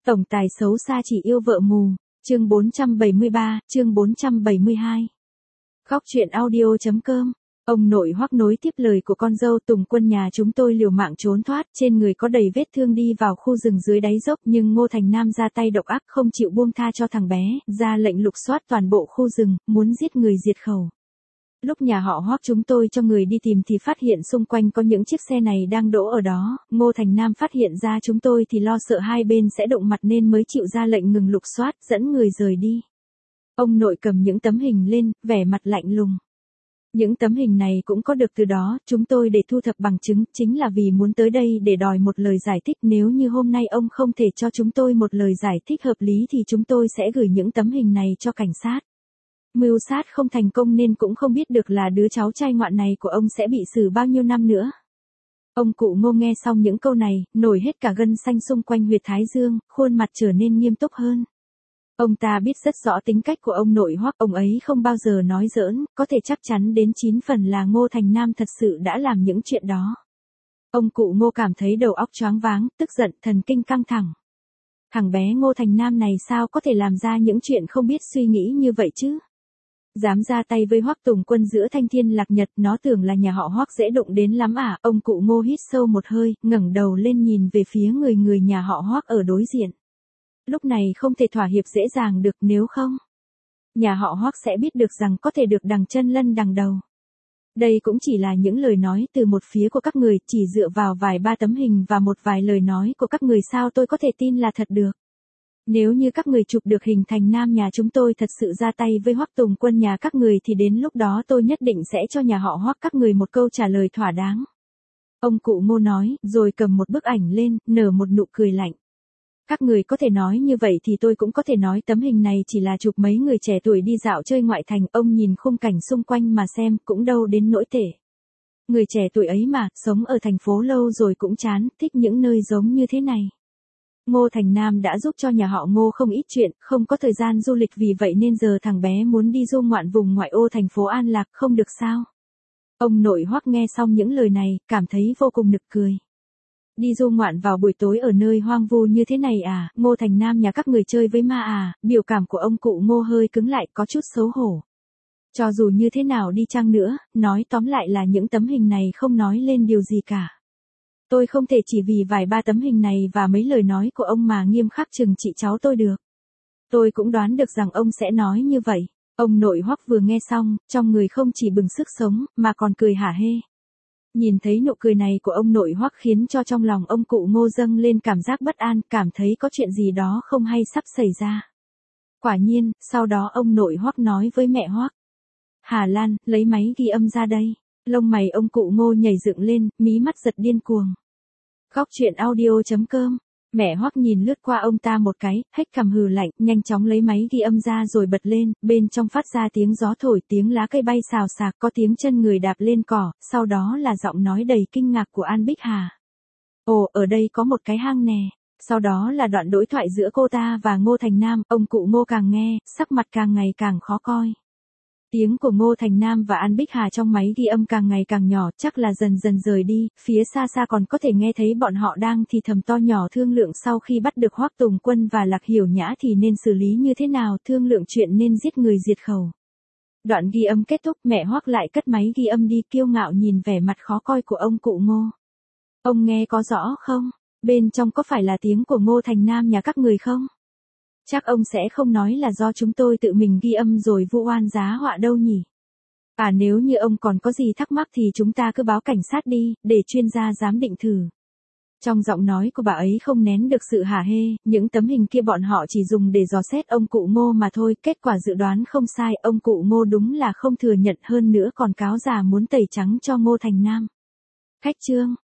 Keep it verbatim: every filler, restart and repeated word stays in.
Tổng tài xấu xa chỉ yêu vợ mù, chương bốn trăm bảy mươi ba, chương bốn trăm bảy mươi hai. Khóc chuyện audio.com. Ông nội Hoắc nối tiếp lời của con dâu. Tùng Quân nhà chúng tôi liều mạng trốn thoát, trên người có đầy vết thương đi vào khu rừng dưới đáy dốc, nhưng Ngô Thành Nam ra tay độc ác không chịu buông tha cho thằng bé, ra lệnh lục soát toàn bộ khu rừng, muốn giết người diệt khẩu. Lúc nhà họ Hoắc chúng tôi cho người đi tìm thì phát hiện xung quanh có những chiếc xe này đang đỗ ở đó. Ngô Thành Nam phát hiện ra chúng tôi thì lo sợ hai bên sẽ động mặt nên mới chịu ra lệnh ngừng lục soát, dẫn người rời đi. Ông nội cầm những tấm hình lên, vẻ mặt lạnh lùng. Những tấm hình này cũng có được từ đó, chúng tôi để thu thập bằng chứng, chính là vì muốn tới đây để đòi một lời giải thích. Nếu như hôm nay ông không thể cho chúng tôi một lời giải thích hợp lý thì chúng tôi sẽ gửi những tấm hình này cho cảnh sát. Mưu sát không thành công nên cũng không biết được là đứa cháu trai ngoạn này của ông sẽ bị xử bao nhiêu năm nữa. Ông cụ Ngô nghe xong những câu này, nổi hết cả gân xanh xung quanh huyệt thái dương, khuôn mặt trở nên nghiêm túc hơn. Ông ta biết rất rõ tính cách của ông nội Hoắc, ông ấy không bao giờ nói giỡn, có thể chắc chắn đến chín phần là Ngô Thành Nam thật sự đã làm những chuyện đó. Ông cụ Ngô cảm thấy đầu óc choáng váng, tức giận, thần kinh căng thẳng. Thằng bé Ngô Thành Nam này sao có thể làm ra những chuyện không biết suy nghĩ như vậy chứ? Dám ra tay với Hoắc Tùng Quân giữa thanh thiên lạc nhật, nó tưởng là nhà họ Hoắc dễ đụng đến lắm à? Ông cụ Ngô hít sâu một hơi, ngẩng đầu lên nhìn về phía người người nhà họ Hoắc ở đối diện. Lúc này không thể thỏa hiệp dễ dàng được, nếu không, nhà họ Hoắc sẽ biết được rằng có thể được đằng chân lân đằng đầu. Đây cũng chỉ là những lời nói từ một phía của các người, chỉ dựa vào vài ba tấm hình và một vài lời nói của các người sao tôi có thể tin là thật được. Nếu như các người chụp được hình Thành Nam nhà chúng tôi thật sự ra tay với Hoắc Tùng Quân nhà các người thì đến lúc đó tôi nhất định sẽ cho nhà họ Hoắc các người một câu trả lời thỏa đáng. Ông cụ Ngô nói, rồi cầm một bức ảnh lên, nở một nụ cười lạnh. Các người có thể nói như vậy thì tôi cũng có thể nói tấm hình này chỉ là chụp mấy người trẻ tuổi đi dạo chơi ngoại thành. Ông nhìn khung cảnh xung quanh mà xem, cũng đâu đến nỗi tệ. Người trẻ tuổi ấy mà, sống ở thành phố lâu rồi cũng chán, thích những nơi giống như thế này. Ngô Thành Nam đã giúp cho nhà họ Ngô không ít chuyện, không có thời gian du lịch, vì vậy nên giờ thằng bé muốn đi du ngoạn vùng ngoại ô thành phố An Lạc, không được sao? Ông nội Hoắc nghe xong những lời này, cảm thấy vô cùng nực cười. Đi du ngoạn vào buổi tối ở nơi hoang vu như thế này à? Ngô Thành Nam nhà các người chơi với ma à? Biểu cảm của ông cụ Ngô hơi cứng lại, có chút xấu hổ. Cho dù như thế nào đi chăng nữa, nói tóm lại là những tấm hình này không nói lên điều gì cả. Tôi không thể chỉ vì vài ba tấm hình này và mấy lời nói của ông mà nghiêm khắc trừng trị cháu tôi được. Tôi cũng đoán được rằng ông sẽ nói như vậy. Ông nội Hoắc vừa nghe xong, trong người không chỉ bừng sức sống, mà còn cười hả hê. Nhìn thấy nụ cười này của ông nội Hoắc khiến cho trong lòng ông cụ Ngô dâng lên cảm giác bất an, cảm thấy có chuyện gì đó không hay sắp xảy ra. Quả nhiên, sau đó ông nội Hoắc nói với mẹ Hoắc. Hà Lan, lấy máy ghi âm ra đây. Lông mày ông cụ Ngô nhảy dựng lên, mí mắt giật điên cuồng. Khóc chuyện audio.com. Mẹ Hoắc nhìn lướt qua ông ta một cái, hếch cằm hừ lạnh, nhanh chóng lấy máy ghi âm ra rồi bật lên, bên trong phát ra tiếng gió thổi, tiếng lá cây bay xào xạc, có tiếng chân người đạp lên cỏ, sau đó là giọng nói đầy kinh ngạc của An Bích Hà. Ồ, ở đây có một cái hang nè. Sau đó là đoạn đối thoại giữa cô ta và Ngô Thành Nam, ông cụ Ngô càng nghe, sắc mặt càng ngày càng khó coi. Tiếng của Ngô Thành Nam và An Bích Hà trong máy ghi âm càng ngày càng nhỏ, chắc là dần dần rời đi, phía xa xa còn có thể nghe thấy bọn họ đang thì thầm to nhỏ thương lượng sau khi bắt được Hoắc Tùng Quân và Lạc Hiểu Nhã thì nên xử lý như thế nào, thương lượng chuyện nên giết người diệt khẩu. Đoạn ghi âm kết thúc, mẹ Hoắc lại cất máy ghi âm đi, kiêu ngạo nhìn vẻ mặt khó coi của ông cụ Ngô. Ông nghe có rõ không? Bên trong có phải là tiếng của Ngô Thành Nam nhà các người không? Chắc ông sẽ không nói là do chúng tôi tự mình ghi âm rồi vu oan giá họa đâu nhỉ? À, nếu như ông còn có gì thắc mắc thì chúng ta cứ báo cảnh sát đi, để chuyên gia giám định thử. Trong giọng nói của bà ấy không nén được sự hả hê, những tấm hình kia bọn họ chỉ dùng để dò xét ông cụ Ngô mà thôi, kết quả dự đoán không sai, ông cụ Ngô đúng là không thừa nhận, hơn nữa còn cáo già muốn tẩy trắng cho Ngô Thành Nam. Khách trương.